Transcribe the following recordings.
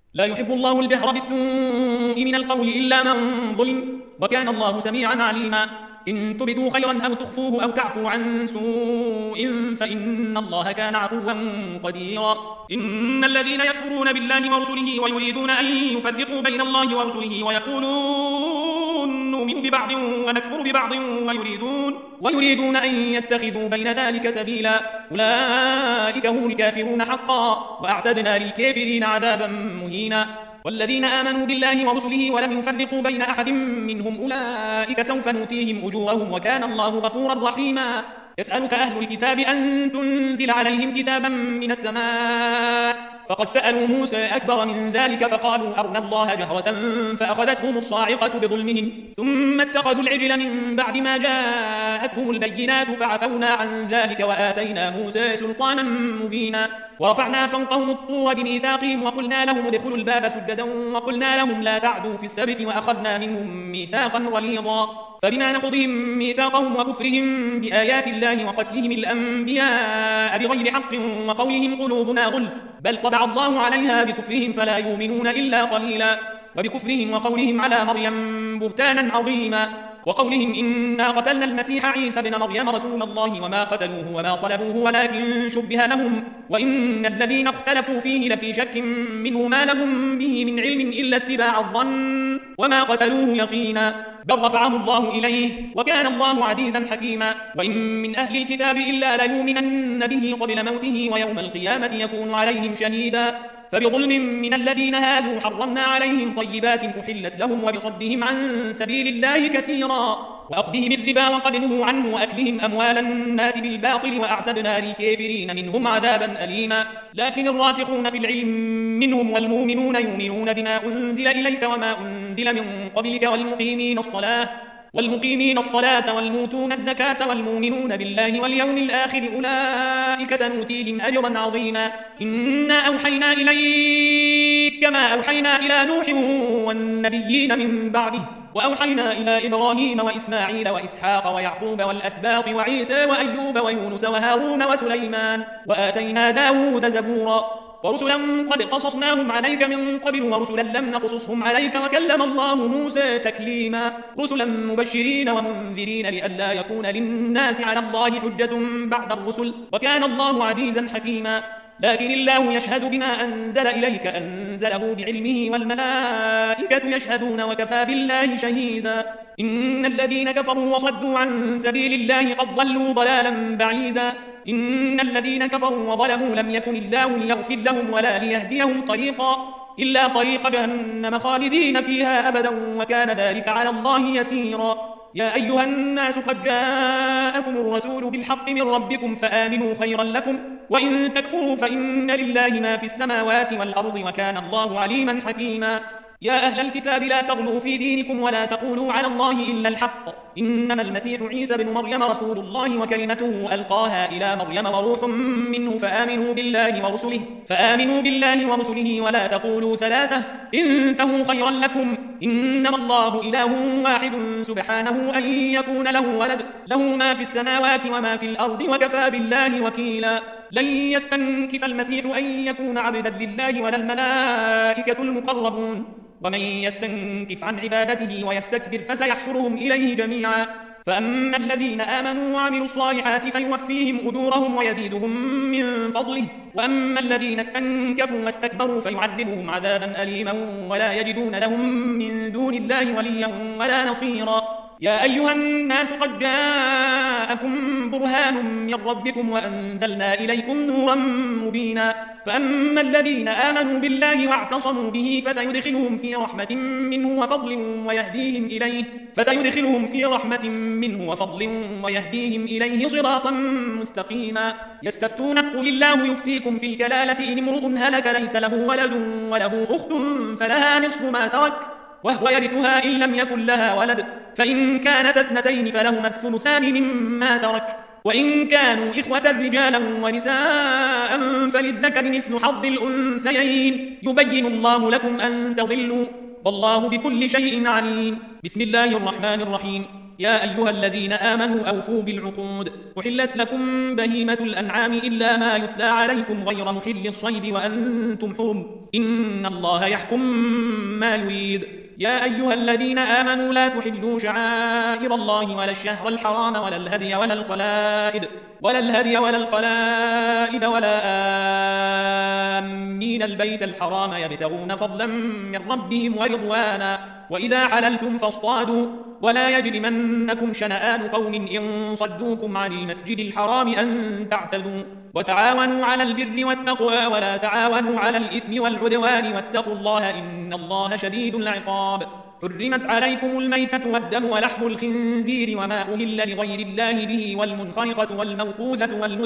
لا يحب الله الجهر بالسوء من القول إلا من ظلم، وكان الله سميعا عليما. إن تبدوا خيرا أو تخفوه أو تعفو عن سوء فإن الله كان عفوا قديرا. إن الذين يكفرون بالله ورسله ويريدون أن يفرقوا بين الله ورسله ويقولون نؤمن ببعض ونكفر ببعض ويريدون أن يتخذوا بين ذلك سبيلا، أولئك هم الكافرون حقا، وأعتدنا للكافرين عذابا مهينا. والذين آمنوا بالله ورسله ولم يفرقوا بين أحد منهم أولئك سوف نؤتيهم أجورهم، وكان الله غفورا رحيما. يسألك أهل الكتاب أن تنزل عليهم كتابا من السماء، فقد سألوا موسى أكبر من ذلك فقالوا أرنا الله جهرة فأخذتهم الصاعقة بظلمهم، ثم اتخذوا العجل من بعد ما جاءتهم البينات فعفونا عن ذلك وآتينا موسى سلطانا مبينا. ورفعنا فوقهم الطور بميثاقهم وقلنا لهم ادخلوا الباب سجدا وقلنا لهم لا تعدوا في السبت وأخذنا منهم ميثاقا غليظا. فبما نقضهم ميثاقهم وكفرهم بآيات الله وقتلهم الأنبياء بغير حق وقولهم قلوبنا غلف بل طبع الله عليها بكفرهم فلا يؤمنون إلا قليلا، وبكفرهم وقولهم على مريم بهتانا عظيما، وقولهم إنا قتلنا المسيح عيسى بن مريم رسول الله وما قتلوه وما صلبوه ولكن شبه لهم، وإن الذين اختلفوا فيه لفي شك منه ما لهم به من علم إلا اتباع الظن وما قتلوه يقينا، بل رفعه الله إليه وكان الله عزيزا حكيما. وإن من أهل الكتاب إلا ليؤمنن به قبل موته ويوم القيامة يكون عليهم شهيدا. فبظلم من الذين هادوا حرمنا عليهم طيبات أحلت لهم وبصدهم عن سبيل الله كثيرا وأخذهم الربا وقد نهوا عنه وأكلهم أموال الناس بالباطل وأعتدنا للكافرين منهم عذابا أليما. لكن الراسخون في العلم منهم والمؤمنون يؤمنون بما أنزل إليك وما أنزل من قبلك والمقيمين الصلاة والموتون الزكاة والمؤمنون بالله واليوم الآخر أولئك سنؤتيهم أجرا عظيما. إنا أوحينا إليك كما أوحينا إلى نوح والنبيين من بعده، وأوحينا إلى إبراهيم وإسماعيل وإسحاق ويعقوب والأسباط وعيسى وأيوب ويونس وهارون وسليمان، وآتينا داود زبورا. ورسلا قد قصصناهم عليك من قبل ورسلا لم نقصصهم عليك وكلم الله موسى تكليما. رسلا مبشرين ومنذرين لئلا يكون للناس على الله حجة بعد الرسل، وكان الله عزيزا حكيما. لكن الله يشهد بما أنزل إليك أنزله بعلمه والملائكة يشهدون وكفى بالله شهيدا. إن الذين كفروا وصدوا عن سبيل الله قد ضلوا ضلالا بعيدا. إن الذين كفروا وظلموا لم يكن الله ليغفر لهم ولا ليهديهم طريقا إلا طريق جهنم خالدين فيها أبدا وكان ذلك على الله يسيرا. يا أيها الناس قد جاءكم الرسول بالحق من ربكم فآمنوا خيرا لكم، وإن تكفروا فإن لله ما في السماوات والأرض وكان الله عليما حكيما. يا أهل الكتاب لا تغلوا في دينكم ولا تقولوا على الله إلا الحق، إنما المسيح عيسى بن مريم رسول الله وكلمته ألقاها إلى مريم وروح منه فآمنوا بالله ورسله ولا تقولوا ثلاثة انتهوا خيرا لكم، إنما الله إله واحد سبحانه أن يكون له ولد له ما في السماوات وما في الأرض وكفى بالله وكيلا. لن يستنكف المسيح أن يكون عبدا لله ولا الملائكة المقربون، ومن يستنكف عن عبادته ويستكبر فسيحشرهم إليه جميعا. فأما الذين آمنوا وعملوا الصالحات فيوفيهم أجورهم ويزيدهم من فضله، وأما الذين استنكفوا واستكبروا فيعذبهم عذابا أليما ولا يجدون لهم من دون الله وليا ولا نصيرا. يا أيها الناس قد جاءكم برهان من ربكم وأنزلنا إليكم نورا مبينا. فأما الذين آمنوا بالله واعتصموا به فسيدخلهم في رحمة منه وفضل ويهديهم إليه صراطا مستقيما. يستفتونك قل الله يفتيكم في الكلالة إن امرؤ هلك ليس له ولد وله أخت فلها نصف ما ترك وهو يرثها إن لم يكن لها ولد، فإن كانت اثنتين فلهما الثلثان مما ترك، وإن كانوا إخوة رجالا ونساء فللذكر مثل حظ الأنثيين يبين الله لكم أن تضلوا والله بكل شيء عليم. بسم الله الرحمن الرحيم. يا أيها الذين آمنوا أوفوا بالعقود. أحلت لكم بهيمة الأنعام إلا ما يتلى عليكم غير محل الصيد وأنتم حرم، إن الله يحكم ما يريد. يا أيها الذين آمنوا لا تحلوا شعائر الله ولا الشهر الحرام ولا الهدي ولا القلائد ولا آمين البيت الحرام يبتغون فضلا من ربهم ورضوانا، وإذا حللتم فاصطادوا، ولا يجرمنكم شنآن قوم إن صدوكم عن المسجد الحرام أن تعتدوا، وتعاونوا على البر والتقوى ولا تعاونوا على الإثم والعدوان، واتقوا الله إن الله شديد العقاب. حرمت عليكم الميتة والدم ولحم الخنزير وما أهل لغير الله به والمنخنقة والموقوذة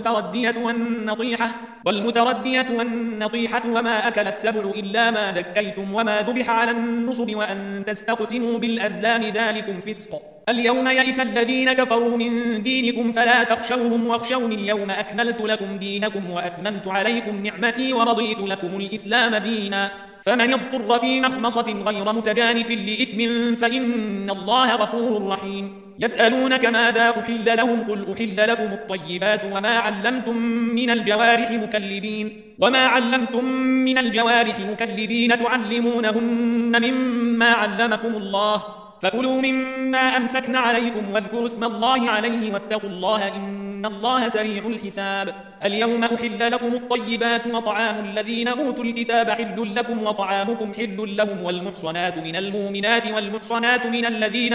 والمتردية والنطيحة وما أكل السبع إلا ما ذكيتم وما ذبح على النصب وأن تستقسموا بالأزلام ذلكم فسق. اليوم يئس الذين كفروا من دينكم فلا تخشوهم واخشون اليوم أكملت لكم دينكم وأتممت عليكم نعمتي ورضيت لكم الإسلام دينا، فمن اضطر في مخمصة غير متجانف لإثم فإن الله غفور رحيم. يسألونك ماذا أحل لهم قل أحل لكم الطيبات وما علمتم من الجوارح مكلبين تعلمونهن مما علمكم الله، فكلوا مما أمسكن عليكم واذكروا اسم الله عليه واتقوا الله إن الله سريع الحساب. اليوم أحل لكم الطيبات وطعام الذين أوتوا الكتاب حل لكم وطعامكم حل لهم، والمحصنات من المؤمنات والمحصنات من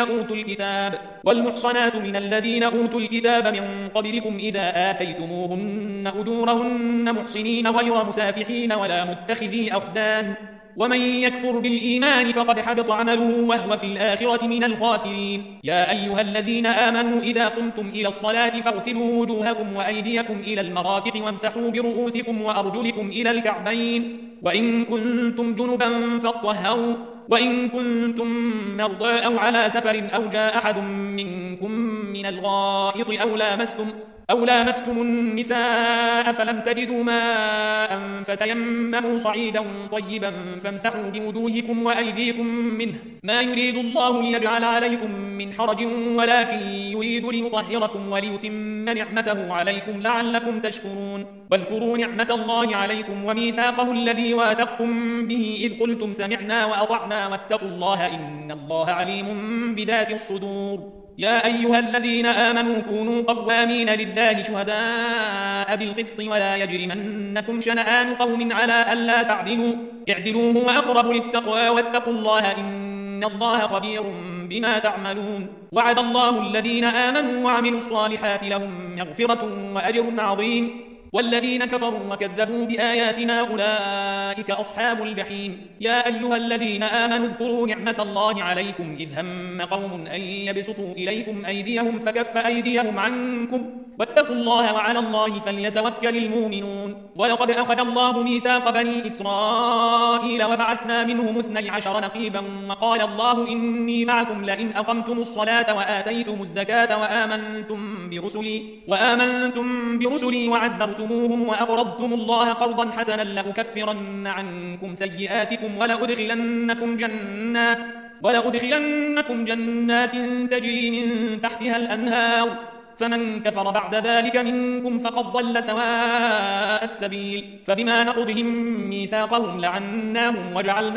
الذين أوتوا الكتاب من قبلكم إذا آتيتموهن أجورهن محصنين غير مسافحين ولا متخذي أخدان، ومن يكفر بالإيمان فقد حبط عمله وهو في الآخرة من الخاسرين. يا أيها الذين آمنوا إذا قمتم إلى الصلاة فاغسلوا وجوهكم وأيديكم إلى المرافق وامسحوا برؤوسكم وأرجلكم إلى الكعبين، وإن كنتم جنبا فاطهروا، وإن كنتم مرضى أو على سفر أو جاء أحد منكم من الغائط أو لامستم النساء فلم تجدوا ماء فتيمموا صعيدا طيبا فامسحوا بوجوهكم وأيديكم منه، ما يريد الله ليجعل عليكم من حرج ولكن يريد ليطهركم وليتم نعمته عليكم لعلكم تشكرون. واذكروا نعمة الله عليكم وميثاقه الذي واثقتم به إذ قلتم سمعنا وأطعنا واتقوا الله إن الله عليم بذات الصدور. يا أيها الذين آمنوا كونوا قوامين لله شهداء بالقسط ولا يجرمنكم شنآن قوم على ألا تعدلوا، اعدلوا هو أقرب للتقوى واتقوا الله إن الله خبير بما تعملون. وعد الله الذين آمنوا وعملوا الصالحات لهم مغفرة وأجر عظيم، والذين كفروا وكذبوا بآياتنا أولئك أصحاب الجحيم. يا أيها الذين آمنوا اذكروا نعمة الله عليكم إذ هم قوم أن يبسطوا إليكم أيديهم فكف أيديهم عنكم واتقوا الله وعلى الله فليتوكل المؤمنون. ولقد أخذ الله ميثاق بني إسرائيل وبعثنا منهم 12 نقيبا وقال الله إني معكم لئن أقمتم الصلاة وآتيتم الزكاة وآمنتم برسلي وعزرتموهم وأقرضتم الله قرضا حسنا لأكفرن عنكم سيئاتكم ولأدخلنكم جنات تجري من تحتها الأنهار، فمن كفر بعد ذلك منكم فقد ضل سواء السبيل. فبما نقضهم ميثاقهم لعناهم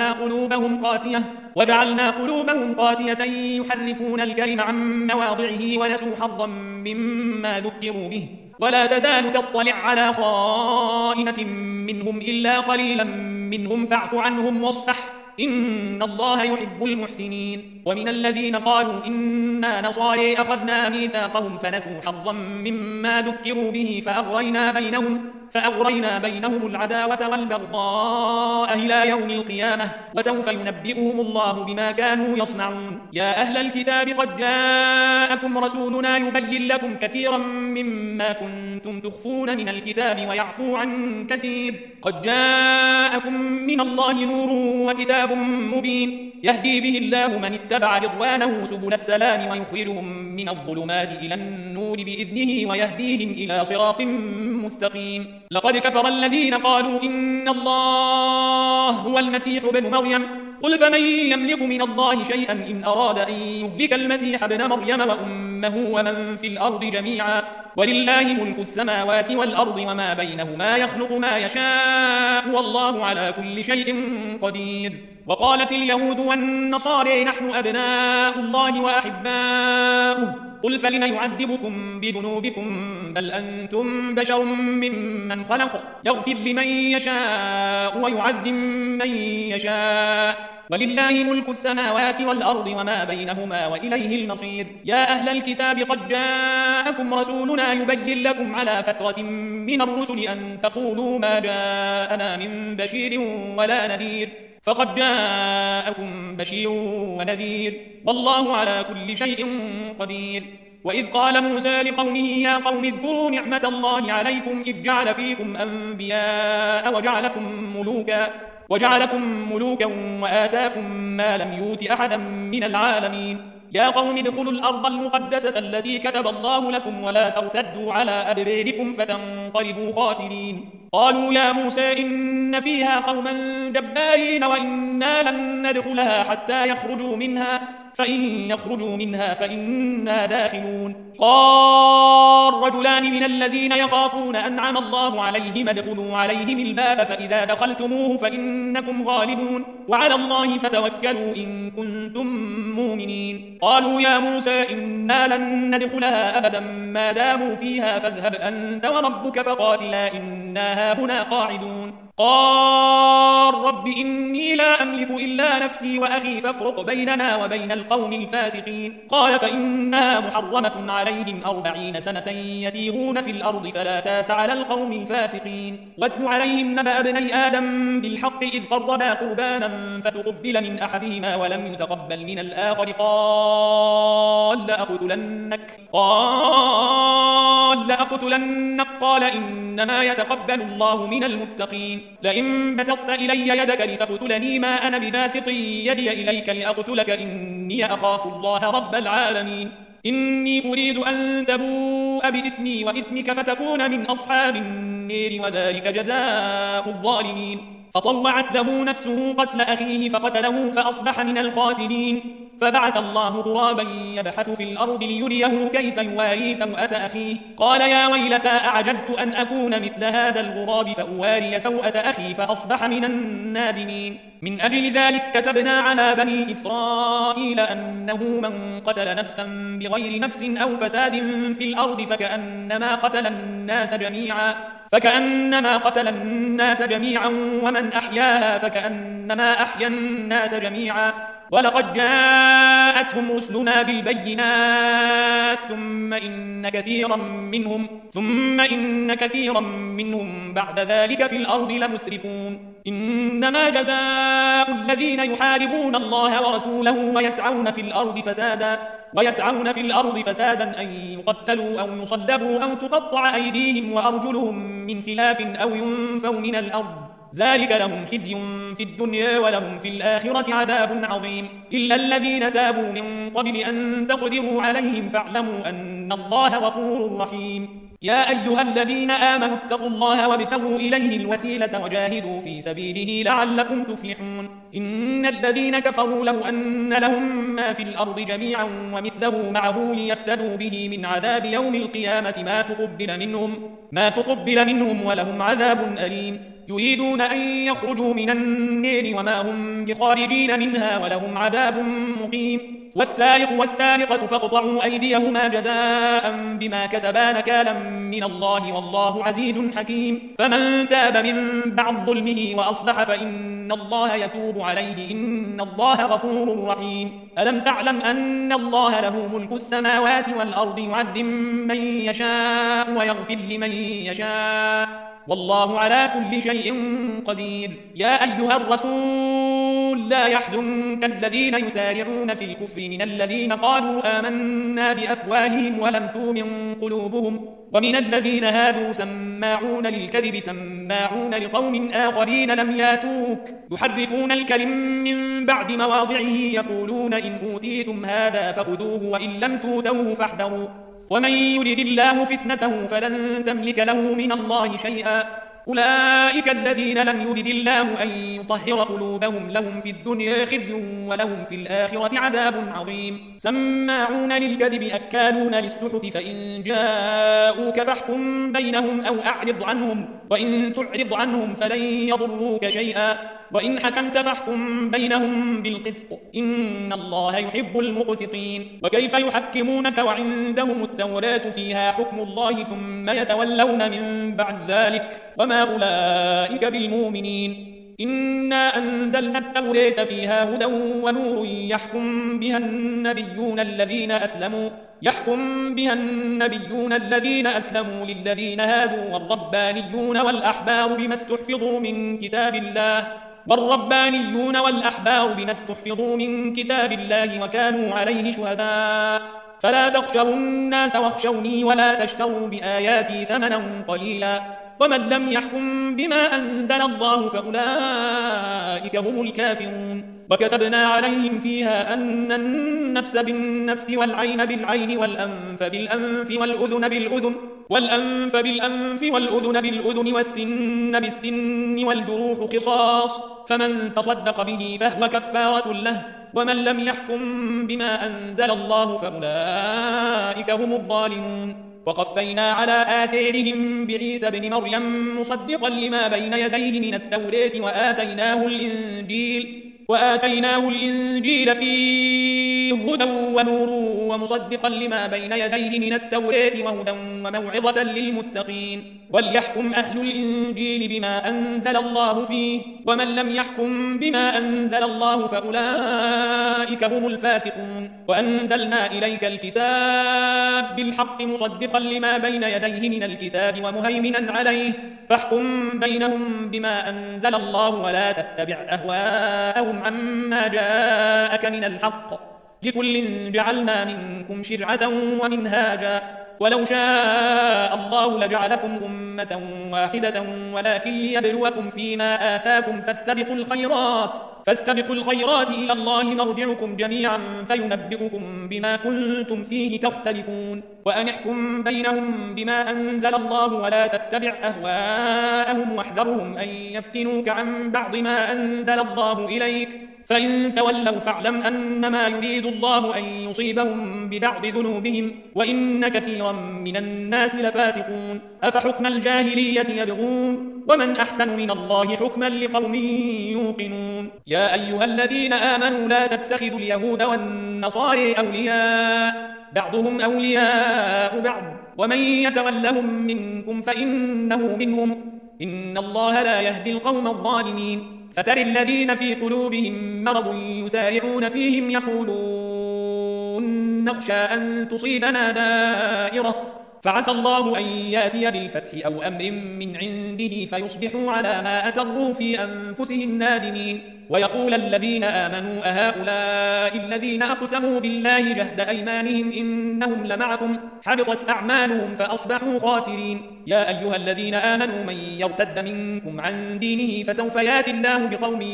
وجعلنا قلوبهم قاسية يحرفون الكلم عن مواضعه ونسوا حظا مما ذكروا به، ولا تزال تطلع على خائنة منهم إلا قليلا منهم فاعف عنهم واصفح إن الله يحب المحسنين. ومن الذين قالوا إنا نصارى أخذنا ميثاقهم فنسوا حظا مما ذكروا به فأغرينا بينهم العداوة والبغضاء إلى يوم القيامة وسوف ينبئهم الله بما كانوا يصنعون. يا أهل الكتاب قد جاءكم رسولنا يبين لكم كثيرا مما كنتم تخفون من الكتاب ويعفو عن كثير، قد جاءكم من الله نور وكتاب مبين يهدي به الله من اتبع رضوانه سبل السلام ويخرجهم من الظلمات إلى النور بإذنه ويهديهم إلى صراط مستقيم. لقد كفر الذين قالوا إن الله هو المسيح ابن مريم قل فمن يملك من الله شيئا إن أراد أن يهلك المسيح ابن مريم وأمه ومن في الأرض جميعا ولله ملك السماوات والأرض وما بينهما يخلق ما يشاء والله على كل شيء قدير. وقالت اليهود والنصارى نحن أبناء الله وأحباؤه قل فلم يعذبكم بذنوبكم بل أنتم بشر ممن خلق يغفر لمن يشاء ويعذب من يشاء ولله ملك السماوات والأرض وما بينهما وإليه المصير. يا أهل الكتاب قد جاءكم رسولنا يبين لكم على فترة من الرسل أن تقولوا ما جاءنا من بشير ولا نذير فقد جاءكم بشير ونذير والله على كل شيء قدير. وإذ قال موسى لقومه يا قوم اذكروا نعمة الله عليكم إذ جعل فيكم أنبياء وجعلكم ملوكا وآتاكم ما لم يؤت أحدا من العالمين. يا قوم ادخلوا الأرض المقدسة التي كتب الله لكم ولا ترتدوا على أدباركم فتنقلبوا خاسرين. قالوا يا موسى إن فيها قوما جبارين وإنا لن ندخلها حتى يخرجوا منها فإن يخرجوا منها فإنا داخلون. قال رجلان من الذين يخافون أنعم الله عليهم ادخلوا عليهم الباب فإذا دخلتموه فإنكم غالبون وعلى الله فتوكلوا إن كنتم مؤمنين. قالوا يا موسى إنا لن ندخلها أبدا ما داموا فيها فاذهب أنت وربك فقاتلا إنا هاهنا قاعدون. قال رب إني لا أملك إلا نفسي وأخي فافرق بيننا وبين القوم الفاسقين. قال فإنها محرمة عليهم 40 سنة يتيهون في الأرض فلا تاس على القوم الفاسقين. واتل عليهم نبأ ابني آدم بالحق إذ قربا قربانا فتقبل من أحدهما ولم يتقبل من الآخر قال لأقتلنك قال إنما يتقبل الله من المتقين. لئن بسطت إلي يدك لتقتلني ما أنا بباسط يدي إليك لأقتلك إني أخاف الله رب العالمين. إني أريد أن تبوء بإثمي وإثمك فتكون من أصحاب النير وذلك جزاء الظالمين. فطوعت له نفسه قتل أخيه فقتله فأصبح من الخاسرين. فبعث الله غرابا يبحث في الأرض ليريه كيف يواري سوءة أخيه قال يا ويلتى أعجزت أن أكون مثل هذا الغراب فأواري سوءة أخي فأصبح من النادمين. من أجل ذلك كتبنا على بني إسرائيل أنه من قتل نفسا بغير نفس أو فساد في الأرض فكأنما قتل الناس جميعا ومن أحياها فكأنما أحيا الناس جميعا. ولقد جاءتهم رسلنا بالبينات ثم إن كثيرا منهم بعد ذلك في الأرض لمسرفون. إنما جزاء الذين يحاربون الله ورسوله ويسعون في الأرض فسادا أن يقتلوا أو يصلبوا أو تقطع أيديهم وأرجلهم من خلاف أو ينفوا من الأرض ذلك لهم خزي في الدنيا ولهم في الآخرة عذاب عظيم. إلا الذين تابوا من قبل أن تقدروا عليهم فاعلموا أن الله غفور رحيم. يا أيها الذين آمنوا اتقوا الله وابتغوا إليه الوسيلة وجاهدوا في سبيله لعلكم تفلحون. إن الذين كفروا لو أن لهم ما في الأرض جميعا ومثله معه ليفتدوا به من عذاب يوم القيامة ما تقبل منهم ولهم عذاب أليم. يريدون أن يخرجوا من النير وما هم بخارجين منها ولهم عذاب مقيم. والسارق والسارقة فاقطعوا أيديهما جزاء بما كسبا نكالا من الله والله عزيز حكيم. فمن تاب من بعد ظلمه وأصلح فإن الله يتوب عليه إن الله غفور رحيم. ألم تعلم أن الله له ملك السماوات والأرض يعذب من يشاء ويغفر لمن يشاء والله على كل شيء قدير. يا أيها الرسول لا يحزنك الذين يسارعون في الكفر من الذين قالوا آمنا بأفواههم ولم تؤمن قلوبهم ومن الذين هادوا سماعون للكذب سماعون لقوم آخرين لم ياتوك يحرفون الكلم من بعد مواضعه يقولون إن أوتيتم هذا فخذوه وإن لم توتوه فاحذروا ومن يرد الله فتنته فلن تملك له من الله شيئا أولئك الذين لم يرد الله أن يطهر قلوبهم لهم في الدنيا خزي ولهم في الآخرة عذاب عظيم سماعون للكذب أكالون للسحت فإن جاءوك فاحكم بينهم أو أعرض عنهم وإن تعرض عنهم فلن يضروك شيئا وإن حكمت فاحكم بينهم بالقسط إن الله يحب المقسطين وكيف يحكمونك وعندهم التوراة فيها حكم الله ثم يتولون من بعد ذلك وما أولئك بالمؤمنين إنا أنزلنا التوراة فيها هدى ونور يحكم بها النبيون الذين أسلموا للذين هادوا والربانيون والأحبار بما استحفظوا من كتاب الله وكانوا عليه شهداء فلا تخشوا الناس واخشوني ولا تشتروا بآياتي ثمنا قليلا ومن لم يحكم بما أنزل الله فأولئك هم الكافرون وكتبنا عليهم فيها أن النفس بالنفس والعين بالعين والأنف والأذن بالأذن والسن بالسن والجروح قصاص فمن تصدق به فهو كفارة له ومن لم يحكم بما أنزل الله فأولئك هم الظالمون وقفينا على آثارهم بعيسى بن مريم مصدقا لما بين يديه من التوراة وآتيناه الإنجيل فيه هدى ونور ومصدقا لما بين يديه من التوراة وهدى وموعظة للمتقين وليحكم أهل الإنجيل بما أنزل الله فيه ومن لم يحكم بما أنزل الله فأولئك هم الفاسقون وأنزلنا إليك الكتاب بالحق مصدقا لما بين يديه من الكتاب ومهيمنا عليه فاحكم بينهم بما أنزل الله ولا تتبع أهواءهم عما جاءك من الحق لكل جعلنا منكم شرعة ومنهاجا ولو شاء الله لجعلكم أمة واحدة ولكن ليبلوكم فيما آتاكم فاستبقوا الخيرات إلى الله مرجعكم جميعا فينبئكم بما كنتم فيه تختلفون وأن احكم بينهم بما أنزل الله ولا تتبع أهواءهم واحذرهم أن يفتنوك عن بعض ما أنزل الله إليك فإن تولوا فاعلم أنما يريد الله أن يصيبهم ببعض ذنوبهم وإن كثيرا من الناس لفاسقون أفحكم الجاهلية يبغون ومن أحسن من الله حكما لقوم يوقنون يا أيها الذين آمنوا لا تتخذوا اليهود والنصارى أولياء بعضهم أولياء بعض ومن يتولهم منكم فإنه منهم إن الله لا يهدي القوم الظالمين فتر الذين في قلوبهم مرض يسارعون فيهم يقولون نخشى أن تصيبنا دائرة فعسى الله أن ياتي بالفتح أو أمر من عنده فيصبحوا على ما أسروا في أنفسهم نادمين ويقول الذين آمنوا أهؤلاء الذين أقسموا بالله جهد أيمانهم إنهم لمعكم حبطت أعمالهم فأصبحوا خاسرين يا أيها الذين آمنوا من يرتد منكم عن دينه فسوف ياتي الله بقوم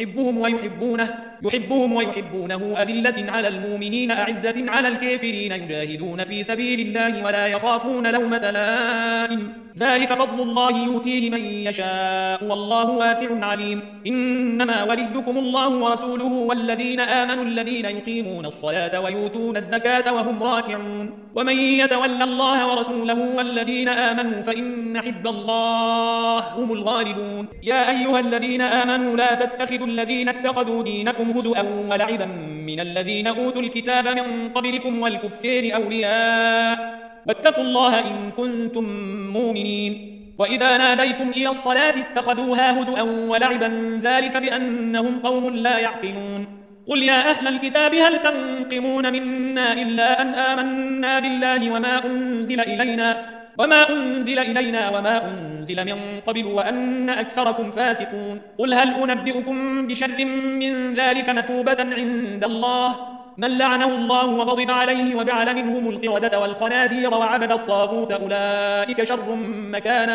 يحبهم ويحبونه أذلة على المؤمنين أعزة على الكافرين يجاهدون في سبيل الله ولا يخافون لومة لائم ذلك فضل الله يؤتيه من يشاء والله واسع عليم إنما وليكم الله ورسوله والذين آمنوا الذين يقيمون الصلاة ويؤتون الزكاة وهم راكعون ومن يتول الله ورسوله والذين آمنوا فإن حزب الله هم الغالبون يا أيها الذين آمنوا لا تتخذوا الذين اتخذوا دينكم هزؤا ولعبا من الذين أوتوا الكتاب من قبلكم والكفار أولياء واتقوا الله إن كنتم مؤمنين وإذا ناديتم إلى الصلاة اتخذوها هزؤا ولعبا ذلك بأنهم قوم لا يعقلون قل يا أهل الكتاب هل تنقمون منا إلا أن آمنا بالله وما أنزل إلينا وما أنزل من قبل وأن أكثركم فاسقون قل هل أنبئكم بشر من ذلك مثوبة عند الله من لعنه الله وغضب عليه وجعل منهم القردة والخنازير وعبد الطاغوت أولئك شر مكانا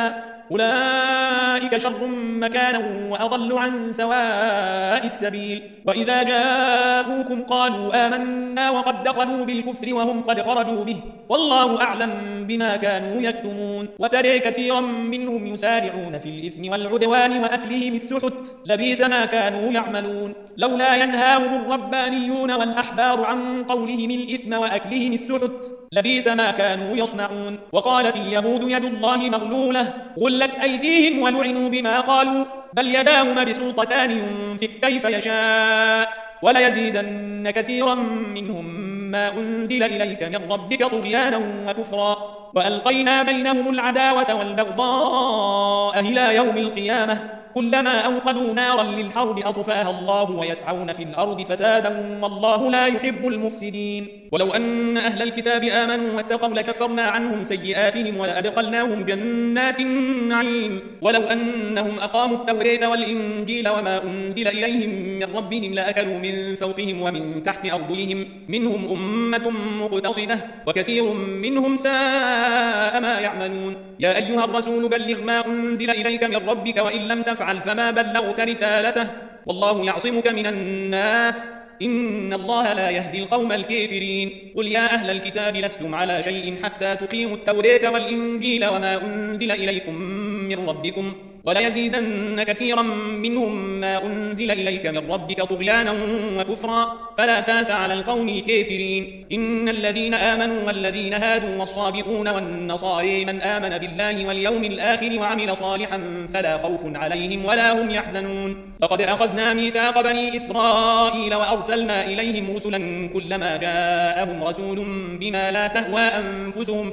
أولئك شر مكانا وأضل عن سواء السبيل وإذا جاءوكم قالوا آمنا وقد دخلوا بالكفر وهم قد خرجوا به والله أعلم بما كانوا يكتمون وترى كثيرا منهم يسارعون في الإثم والعدوان وأكلهم السحت لبئس ما كانوا يعملون لولا ينهاهم الربانيون والأحبار عن قولهم الإثم وأكلهم السحت لبئس ما كانوا يصنعون وقالت اليهود يد الله مغلولة غلت أيديهم ولعنوا بما قالوا بل يداه مبسوطتان ينفق كيف يشاء وليزيدن كثيرا منهم ما أنزل إليك من ربك طغيانا وكفرا وألقينا بينهم العداوة والبغضاء إلى يوم القيامة كلما أوقدوا نارا للحرب أطفاها الله ويسعون في الأرض فسادا والله لا يحب المفسدين ولو أن أهل الكتاب آمنوا واتقوا لكفرنا عنهم سيئاتهم ولأدخلناهم جنات النعيم ولو أنهم أقاموا التوراة والإنجيل وما أنزل إليهم من ربهم لأكلوا من فوقهم ومن تحت أرجلهم منهم أمة مقتصدة وكثير منهم ساء ما يعملون يا أيها الرسول بلغ ما أنزل إليك من ربك وإن لم تفعل فما بلغت رسالته والله يعصمك من الناس إن الله لا يهدي القوم الكافرين قل يا أهل الكتاب لستم على شيء حتى تقيموا التوراة والإنجيل وما أنزل إليكم من ربكم وليزيدن كثيرا منهم ما أنزل إليك من ربك طغيانا وكفرا فلا تاس على القوم الكافرين إن الذين آمنوا والذين هادوا والصابئون والنصارى من آمن بالله واليوم الآخر وعمل صالحا فلا خوف عليهم ولا هم يحزنون لقد أخذنا ميثاق بني إسرائيل وأرسلنا إليهم رسلا كلما جاءهم رسول بما لا تهوى أنفسهم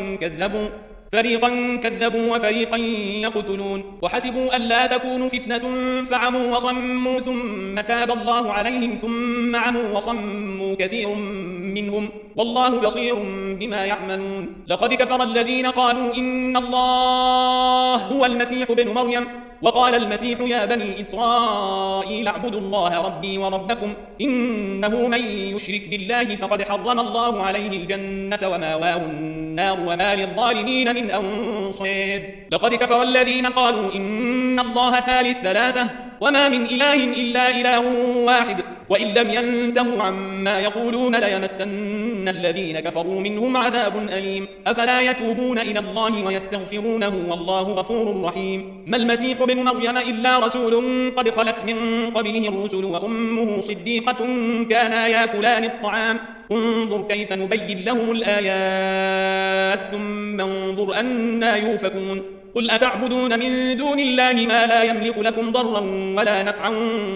فريقا كذبوا وفريقا يقتلون وحسبوا ألا تكون فتنة فعموا وصموا ثم تاب الله عليهم ثم عموا وصموا كثير منهم والله بصير بما يعملون لقد كفر الذين قالوا إن الله هو المسيح ابن مريم وقال المسيح يا بني إسرائيل اعبدوا الله ربي وربكم إنه من يشرك بالله فقد حرم الله عليه الجنة وماواه النار وما للظالمين من أنصير لقد كفر الذين قالوا إن الله ثالث ثلاثة وما من إله إلا إله واحد وإن لم ينتهوا عما يقولون ليمسن الذين كفروا منهم عذاب أليم أفلا يتوبون إلى الله ويستغفرونه والله غفور رحيم ما المسيح ابن مريم إلا رسول قد خلت من قبله الرسل وأمه صديقة كانا يأكلان الطعام انظر كيف نبين لهم الآيات ثم انظر أنا يؤفكون قل أتعبدون من دون الله ما لا يملك لكم ضرا ولا نفعا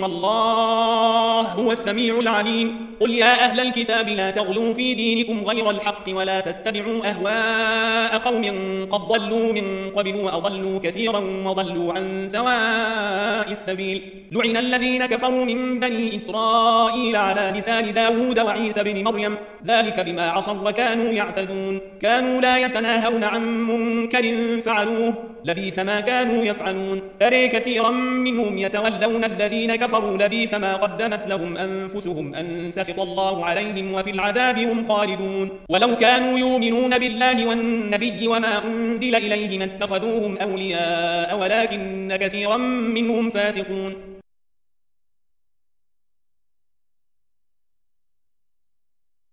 والله هو السميع العليم قل يا أهل الكتاب لا تغلوا في دينكم غير الحق ولا تتبعوا أهواء قوم قد ضلوا من قبل وأضلوا كثيرا وضلوا عن سواء السبيل لعن الذين كفروا من بني إسرائيل على لسان داود وعيسى بن مريم ذلك بما عصوا وكانوا يعتدون كانوا لا يتناهون عن منكر فعلوه لبئس ما كانوا يفعلون ترى كثيرا منهم يتولون الذين كفروا لبئس ما قدمت لهم أنفسهم أن سخط الله عليهم وفي العذاب هم خالدون ولو كانوا يؤمنون بالله والنبي وما أنزل إليه ما اتخذوهم أولياء ولكن كثيرا منهم فاسقون